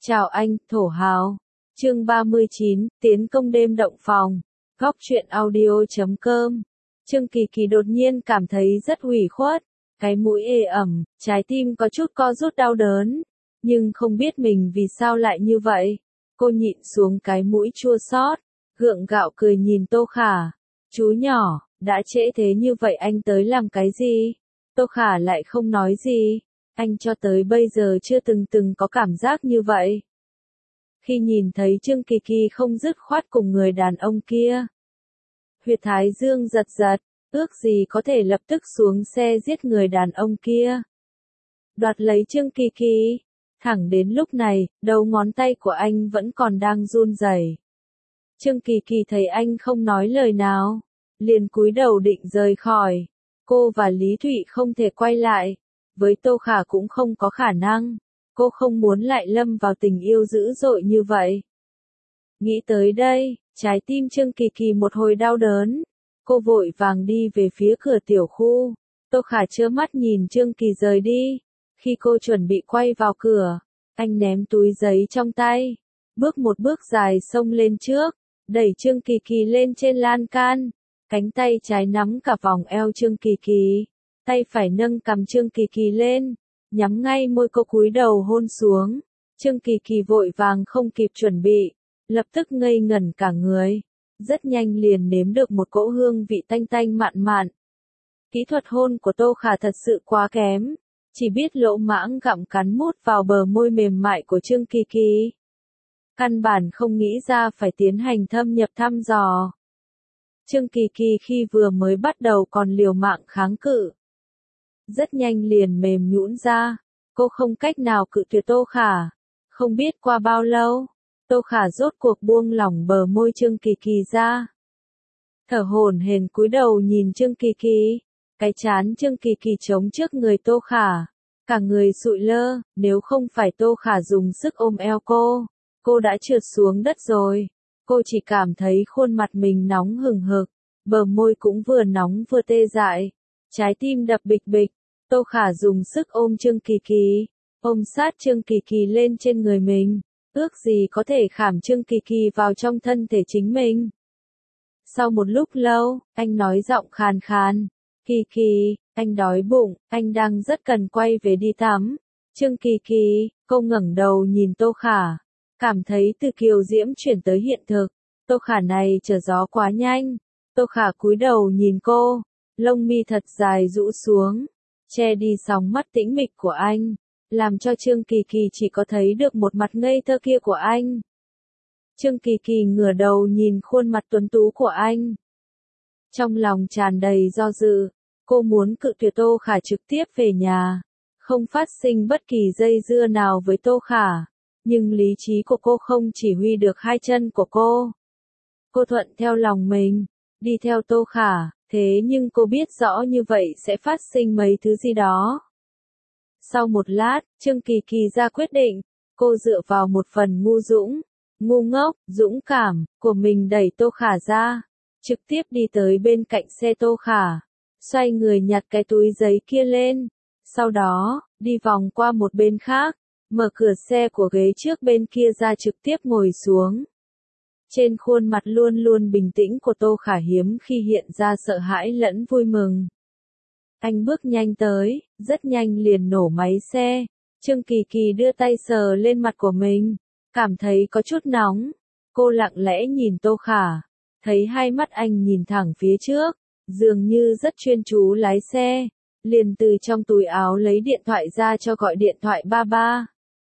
Chào anh, thổ hào. Chương 39, tiến công đêm động phòng. Góc truyện audio.com. Trương Kỳ Kỳ đột nhiên cảm thấy rất ủy khuất, cái mũi ê ẩm, trái tim có chút co rút đau đớn, nhưng không biết mình vì sao lại như vậy. Cô nhịn xuống cái mũi chua xót, gượng gạo cười nhìn Tô Khả. Chú nhỏ, đã trễ thế như vậy anh tới làm cái gì? Tô Khả lại không nói gì. Anh cho tới bây giờ chưa từng có cảm giác như vậy. Khi nhìn thấy Trương Kỳ Kỳ không dứt khoát cùng người đàn ông kia, huyệt thái dương giật giật, ước gì có thể lập tức xuống xe giết người đàn ông kia. Đoạt lấy Trương Kỳ Kỳ. Thẳng đến lúc này, đầu ngón tay của anh vẫn còn đang run rẩy. Trương Kỳ Kỳ thấy anh không nói lời nào, liền cúi đầu định rời khỏi. Cô và Lý Thụy không thể quay lại, với Tô Khả cũng không có khả năng. Cô không muốn lại lâm vào tình yêu dữ dội như vậy. Nghĩ tới đây, trái tim Trương Kỳ Kỳ một hồi đau đớn. Cô vội vàng đi về phía cửa tiểu khu. Tô Khả trơ mắt nhìn Trương Kỳ rời đi. Khi cô chuẩn bị quay vào cửa, anh ném túi giấy trong tay, bước một bước dài xông lên trước, đẩy Trương Kỳ Kỳ lên trên lan can. Cánh tay trái nắm cả vòng eo Trương Kỳ Kỳ, tay phải nâng cằm Trương Kỳ Kỳ lên, nhắm ngay môi cô cúi đầu hôn xuống. Trương Kỳ Kỳ vội vàng không kịp chuẩn bị, lập tức ngây ngẩn cả người, rất nhanh liền nếm được một cỗ hương vị tanh tanh mặn mặn. Kỹ thuật hôn của Tô Khả thật sự quá kém, chỉ biết lỗ mãng gặm cắn mút vào bờ môi mềm mại của Trương Kỳ Kỳ. Căn bản không nghĩ ra phải tiến hành thâm nhập thăm dò. Trương Kỳ Kỳ khi vừa mới bắt đầu còn liều mạng kháng cự, rất nhanh liền mềm nhũn ra. Cô không cách nào cự tuyệt Tô Khả. Không biết qua bao lâu, Tô Khả rốt cuộc buông lỏng bờ môi Trương Kỳ Kỳ ra. Thở hổn hển cúi đầu nhìn Trương Kỳ Kỳ. Cái trán Trương Kỳ Kỳ chống trước người Tô Khả, cả người sụi lơ. Nếu không phải Tô Khả dùng sức ôm eo cô đã trượt xuống đất rồi. Cô chỉ cảm thấy khuôn mặt mình nóng hừng hực, bờ môi cũng vừa nóng vừa tê dại, trái tim đập bịch bịch. Tô Khả dùng sức ôm Trương Kỳ Kỳ, ôm sát Trương Kỳ Kỳ lên trên người mình, ước gì có thể khảm Trương Kỳ Kỳ vào trong thân thể chính mình. Sau một lúc lâu, anh nói giọng khàn khàn, Kỳ Kỳ, anh đói bụng, anh đang rất cần quay về đi tắm. Trương Kỳ Kỳ, cô ngẩng đầu nhìn Tô Khả, cảm thấy từ kiều diễm chuyển tới hiện thực. Tô Khả này trở gió quá nhanh. Tô Khả cúi đầu nhìn cô, lông mi thật dài rũ xuống, che đi sóng mắt tĩnh mịch của anh, làm cho Trương Kỳ Kỳ chỉ có thấy được một mặt ngây thơ kia của anh. Trương Kỳ Kỳ ngửa đầu nhìn khuôn mặt tuấn tú của anh, trong lòng tràn đầy do dự. Cô muốn cự tuyệt Tô Khả trực tiếp về nhà, không phát sinh bất kỳ dây dưa nào với Tô Khả, nhưng lý trí của cô không chỉ huy được hai chân của cô. Cô thuận theo lòng mình, đi theo Tô Khả, thế nhưng cô biết rõ như vậy sẽ phát sinh mấy thứ gì đó. Sau một lát, Trương Kỳ Kỳ ra quyết định, cô dựa vào một phần ngu ngốc, dũng cảm của mình đẩy Tô Khả ra, trực tiếp đi tới bên cạnh xe Tô Khả, xoay người nhặt cái túi giấy kia lên, sau đó, đi vòng qua một bên khác, mở cửa xe của ghế trước bên kia ra trực tiếp ngồi xuống. Trên khuôn mặt luôn luôn bình tĩnh của Tô Khả hiếm khi hiện ra sợ hãi lẫn vui mừng. Anh bước nhanh tới, rất nhanh liền nổ máy xe. Trương Kỳ Kỳ đưa tay sờ lên mặt của mình, cảm thấy có chút nóng. Cô lặng lẽ nhìn Tô Khả, thấy hai mắt anh nhìn thẳng phía trước, dường như rất chuyên chú lái xe, liền từ trong túi áo lấy điện thoại ra cho gọi điện thoại ba ba.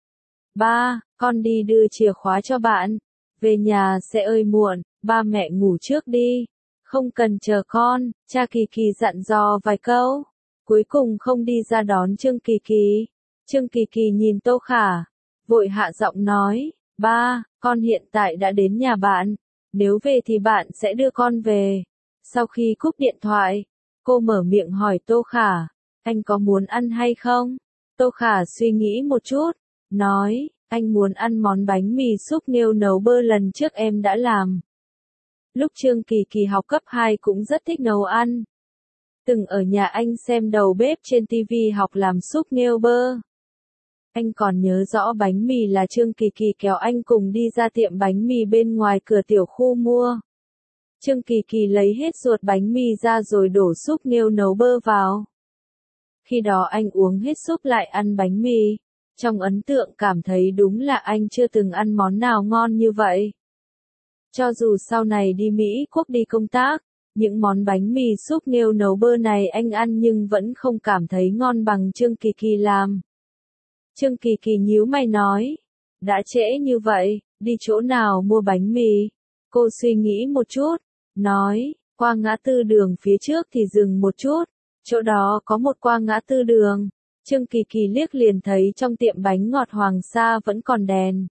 Ba, con đi đưa chìa khóa cho bạn. Về nhà sẽ ơi muộn, ba mẹ ngủ trước đi. Không cần chờ con, cha Kỳ Kỳ dặn dò vài câu. Cuối cùng không đi ra đón Trương Kỳ Kỳ. Trương Kỳ Kỳ nhìn Tô Khả, vội hạ giọng nói, ba, con hiện tại đã đến nhà bạn. Nếu về thì bạn sẽ đưa con về. Sau khi cúp điện thoại, cô mở miệng hỏi Tô Khả, anh có muốn ăn hay không? Tô Khả suy nghĩ một chút, nói, anh muốn ăn món bánh mì súp nghêu nấu bơ lần trước em đã làm. Lúc Trương Kỳ Kỳ học cấp 2 cũng rất thích nấu ăn. Từng ở nhà anh xem đầu bếp trên TV học làm súp nghêu bơ. Anh còn nhớ rõ bánh mì là Trương Kỳ Kỳ kéo anh cùng đi ra tiệm bánh mì bên ngoài cửa tiểu khu mua. Trương Kỳ Kỳ lấy hết ruột bánh mì ra rồi đổ súp nghêu nấu bơ vào. Khi đó anh uống hết súp lại ăn bánh mì. Trong ấn tượng cảm thấy đúng là anh chưa từng ăn món nào ngon như vậy. Cho dù sau này đi Mỹ Quốc đi công tác, những món bánh mì súp nghêu nấu bơ này anh ăn nhưng vẫn không cảm thấy ngon bằng Trương Kỳ Kỳ làm. Trương Kỳ Kỳ nhíu mày nói, đã trễ như vậy, đi chỗ nào mua bánh mì? Cô suy nghĩ một chút, nói, qua ngã tư đường phía trước thì dừng một chút, chỗ đó có một qua ngã tư đường. Trương Kỳ Kỳ liếc liền thấy trong tiệm bánh ngọt Hoàng Sa vẫn còn đèn.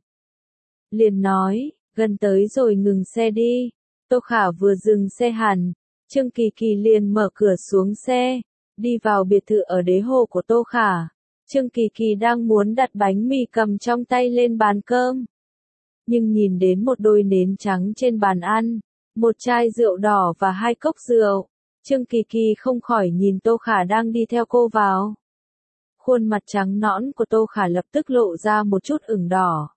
Liền nói, gần tới rồi ngừng xe đi. Tô Khả vừa dừng xe hẳn, Trương Kỳ Kỳ liền mở cửa xuống xe, đi vào biệt thự ở đế hồ của Tô Khả. Trương Kỳ Kỳ đang muốn đặt bánh mì cầm trong tay lên bàn cơm. Nhưng nhìn đến một đôi nến trắng trên bàn ăn, một chai rượu đỏ và 2 cốc rượu, Trương Kỳ Kỳ không khỏi nhìn Tô Khả đang đi theo cô vào. Khuôn mặt trắng nõn của Tô Khả lập tức lộ ra một chút ửng đỏ.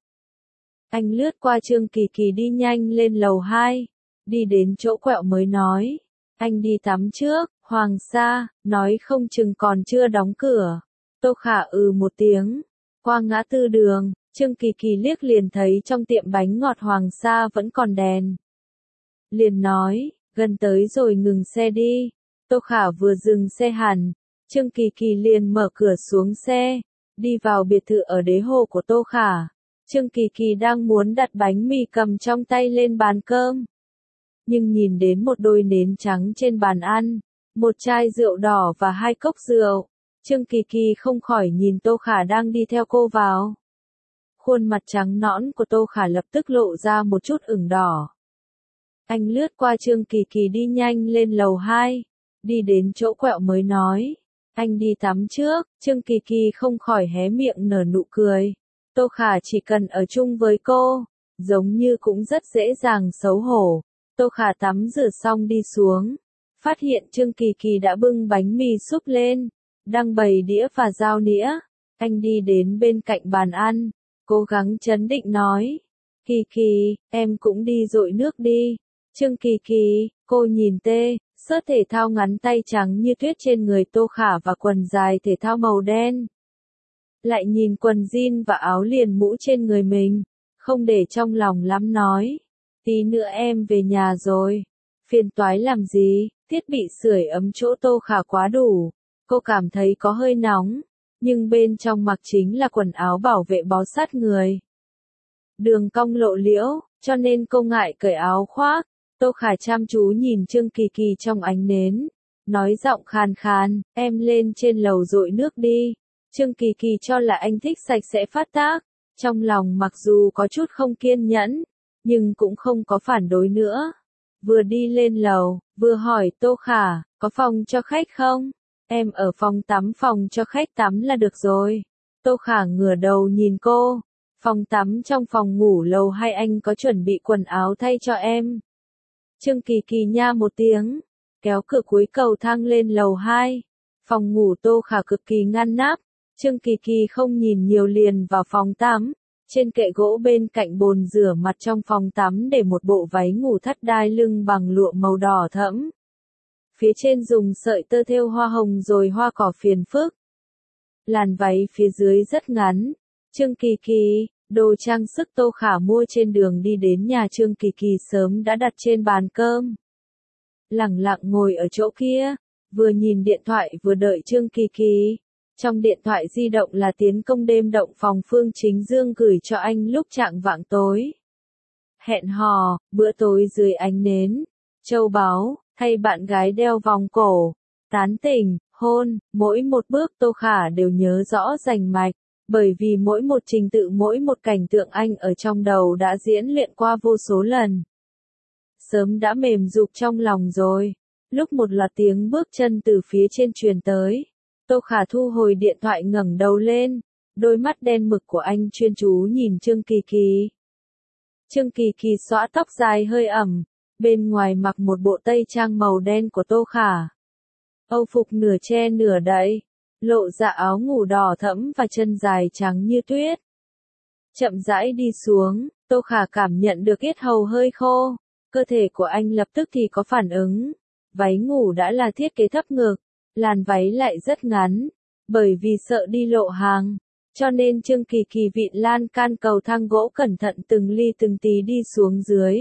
Anh lướt qua Trương Kỳ Kỳ đi nhanh lên lầu 2, đi đến chỗ quẹo mới nói, anh đi tắm trước, Hoàng Sa, nói không chừng còn chưa đóng cửa. Tô Khả một tiếng, qua ngã tư đường, Trương Kỳ Kỳ liếc liền thấy trong tiệm bánh ngọt Hoàng Sa vẫn còn đèn. Liền nói, gần tới rồi ngừng xe đi. Tô Khả vừa dừng xe hẳn, Trương Kỳ Kỳ liền mở cửa xuống xe, đi vào biệt thự ở đế hồ của Tô Khả. Trương Kỳ Kỳ đang muốn đặt bánh mì cầm trong tay lên bàn cơm. Nhưng nhìn đến một đôi nến trắng trên bàn ăn, một chai rượu đỏ và 2 cốc rượu, Trương Kỳ Kỳ không khỏi nhìn Tô Khả đang đi theo cô vào. Khuôn mặt trắng nõn của Tô Khả lập tức lộ ra một chút ửng đỏ. Anh lướt qua Trương Kỳ Kỳ đi nhanh lên lầu 2, đi đến chỗ quẹo mới nói, anh đi tắm trước. Trương Kỳ Kỳ không khỏi hé miệng nở nụ cười. Tô Khả chỉ cần ở chung với cô, giống như cũng rất dễ dàng xấu hổ. Tô Khả tắm rửa xong đi xuống, phát hiện Trương Kỳ Kỳ đã bưng bánh mì súp lên, đang bày đĩa và dao nĩa. Anh đi đến bên cạnh bàn ăn, cố gắng trấn định nói, Kỳ Kỳ, em cũng đi dội nước đi. Trương Kỳ Kỳ, cô nhìn sớt thể thao ngắn tay trắng như tuyết trên người Tô Khả và quần dài thể thao màu đen. Lại nhìn quần jean và áo liền mũ trên người mình, không để trong lòng lắm nói, tí nữa em về nhà rồi. Phiền toái làm gì, thiết bị sưởi ấm chỗ Tô Khả quá đủ. Cô cảm thấy có hơi nóng, nhưng bên trong mặc chính là quần áo bảo vệ bó sát người. Đường cong lộ liễu, cho nên cô ngại cởi áo khoác. Tô Khả chăm chú nhìn Trương Kỳ Kỳ trong ánh nến, nói giọng khàn khàn, em lên trên lầu dội nước đi. Trương Kỳ Kỳ cho là anh thích sạch sẽ phát tác, trong lòng mặc dù có chút không kiên nhẫn, nhưng cũng không có phản đối nữa. Vừa đi lên lầu, vừa hỏi Tô Khả, có phòng cho khách không? Em ở phòng cho khách tắm là được rồi. Tô Khả ngửa đầu nhìn cô, phòng tắm trong phòng ngủ lầu 2 anh có chuẩn bị quần áo thay cho em. Trương Kỳ Kỳ nha một tiếng, kéo cửa cuối cầu thang lên lầu 2. Phòng ngủ Tô Khả cực kỳ ngăn nắp, Trương Kỳ Kỳ không nhìn nhiều liền vào phòng tắm. Trên kệ gỗ bên cạnh bồn rửa mặt trong phòng tắm để một bộ váy ngủ thắt đai lưng bằng lụa màu đỏ thẫm. Phía trên dùng sợi tơ thêu hoa hồng rồi hoa cỏ phiền phức. Làn váy phía dưới rất ngắn. Trương Kỳ Kỳ, đồ trang sức Tô Khả mua trên đường đi đến nhà Trương Kỳ Kỳ sớm đã đặt trên bàn cơm. Lẳng lặng ngồi ở chỗ kia, vừa nhìn điện thoại vừa đợi Trương Kỳ Kỳ. Trong điện thoại di động là tiến công đêm động phòng Phương Chính Dương gửi cho anh lúc chạng vạng tối. Hẹn hò, bữa tối dưới ánh nến, châu báu, hay bạn gái đeo vòng cổ, tán tỉnh, hôn, mỗi một bước Tô Khả đều nhớ rõ rành mạch, bởi vì mỗi một trình tự mỗi một cảnh tượng anh ở trong đầu đã diễn luyện qua vô số lần. Sớm đã mềm rục trong lòng rồi, lúc một loạt tiếng bước chân từ phía trên truyền tới. Tô Khả thu hồi điện thoại ngẩng đầu lên, đôi mắt đen mực của anh chuyên chú nhìn Trương Kỳ Kỳ. Trương Kỳ Kỳ xõa tóc dài hơi ẩm, bên ngoài mặc một bộ tây trang màu đen của Tô Khả. Âu phục nửa che nửa đậy, lộ ra áo ngủ đỏ thẫm và chân dài trắng như tuyết. Chậm rãi đi xuống, Tô Khả cảm nhận được yết hầu hơi khô, cơ thể của anh lập tức thì có phản ứng. Váy ngủ đã là thiết kế thấp ngực, làn váy lại rất ngắn, bởi vì sợ đi lộ hàng, cho nên Trương Kỳ Kỳ vịn lan can cầu thang gỗ cẩn thận từng ly từng tí đi xuống dưới.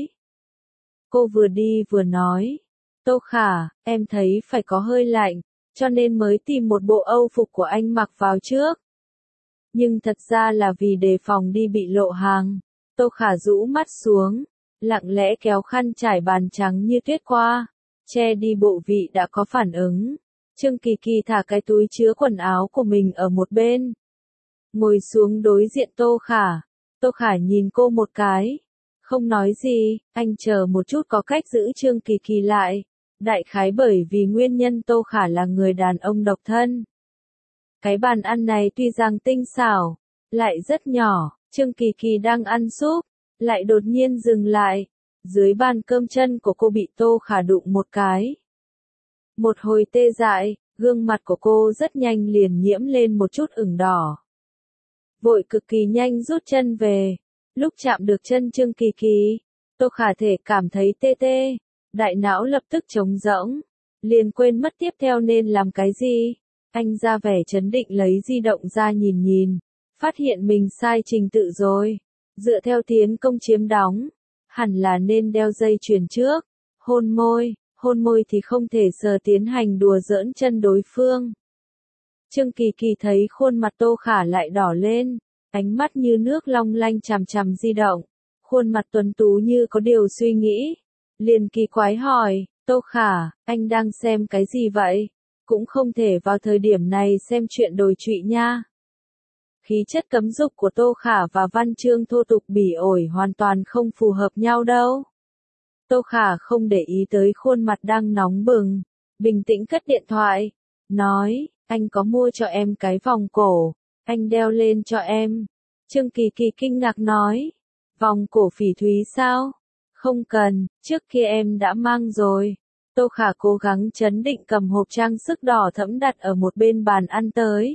Cô vừa đi vừa nói, Tô Khả, em thấy phải có hơi lạnh, cho nên mới tìm một bộ âu phục của anh mặc vào trước. Nhưng thật ra là vì đề phòng đi bị lộ hàng. Tô Khả rũ mắt xuống, lặng lẽ kéo khăn trải bàn trắng như tuyết qua, che đi bộ vị đã có phản ứng. Trương Kỳ Kỳ thả cái túi chứa quần áo của mình ở một bên, ngồi xuống đối diện Tô Khả. Tô Khả nhìn cô một cái, không nói gì, anh chờ một chút có cách giữ Trương Kỳ Kỳ lại. Đại khái bởi vì nguyên nhân Tô Khả là người đàn ông độc thân. Cái bàn ăn này tuy rằng tinh xảo, lại rất nhỏ, Trương Kỳ Kỳ đang ăn súp, lại đột nhiên dừng lại. Dưới bàn cơm chân của cô bị Tô Khả đụng một cái. Một hồi tê dại, gương mặt của cô rất nhanh liền nhiễm lên một chút ửng đỏ. Vội cực kỳ nhanh rút chân về. Lúc chạm được chân Trương Kỳ Kỳ, Tô Khả thể cảm thấy tê tê, đại não lập tức trống rỗng, liền quên mất tiếp theo nên làm cái gì. Anh ra vẻ trấn định lấy di động ra nhìn nhìn, phát hiện mình sai trình tự rồi. Dựa theo tiến công chiếm đóng, hẳn là nên đeo dây chuyền trước, hôn môi thì không thể sờ tiến hành đùa giỡn chân đối phương. Trương Kỳ Kỳ thấy khuôn mặt Tô Khả lại đỏ lên, ánh mắt như nước long lanh chằm chằm di động, khuôn mặt tuấn tú như có điều suy nghĩ, liền kỳ quái hỏi, Tô Khả, anh đang xem cái gì vậy? Cũng không thể vào thời điểm này xem chuyện đồi trụy nha. Khí chất cấm dục của Tô Khả và văn chương thô tục bỉ ổi hoàn toàn không phù hợp nhau đâu. Tô Khả không để ý tới khuôn mặt đang nóng bừng, bình tĩnh cất điện thoại, nói, anh có mua cho em cái vòng cổ, anh đeo lên cho em. Trương Kỳ Kỳ kinh ngạc nói, vòng cổ phỉ thúy sao? Không cần, trước kia em đã mang rồi. Tô Khả cố gắng trấn định cầm hộp trang sức đỏ thẫm đặt ở một bên bàn ăn tới.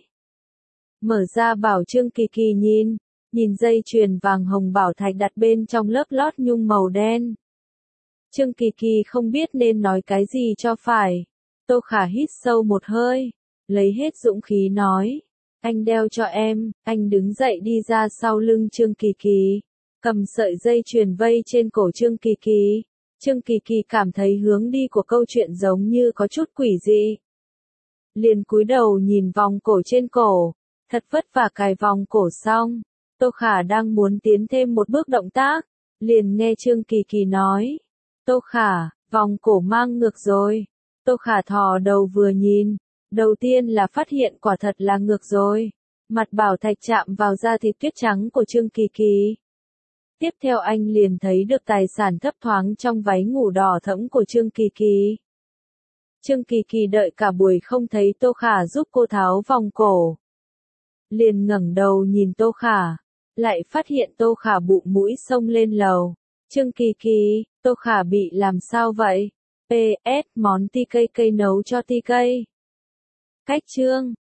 Mở ra bảo Trương Kỳ Kỳ nhìn dây chuyền vàng hồng bảo thạch đặt bên trong lớp lót nhung màu đen. Trương Kỳ Kỳ không biết nên nói cái gì cho phải. Tô Khả hít sâu một hơi, lấy hết dũng khí nói, anh đeo cho em. Anh đứng dậy đi ra sau lưng Trương Kỳ Kỳ, cầm sợi dây chuyền vây trên cổ Trương Kỳ Kỳ. Trương Kỳ Kỳ cảm thấy hướng đi của câu chuyện giống như có chút quỷ dị. Liền cúi đầu nhìn vòng cổ trên cổ, thật vất vả cài vòng cổ xong. Tô Khả đang muốn tiến thêm một bước động tác, liền nghe Trương Kỳ Kỳ nói, Tô Khả, vòng cổ mang ngược rồi. Tô Khả thò đầu vừa nhìn, đầu tiên là phát hiện quả thật là ngược rồi. Mặt bảo thạch chạm vào da thịt tuyết trắng của Trương Kỳ Kỳ. Tiếp theo anh liền thấy được tài sản thấp thoáng trong váy ngủ đỏ thẫm của Trương Kỳ Kỳ. Trương Kỳ Kỳ đợi cả buổi không thấy Tô Khả giúp cô tháo vòng cổ. Liền ngẩng đầu nhìn Tô Khả, lại phát hiện Tô Khả bụng mũi xông lên lầu. Trương Kỳ Kỳ, Tô Khả bị làm sao vậy? PS, món TK nấu cho TK. Cách chương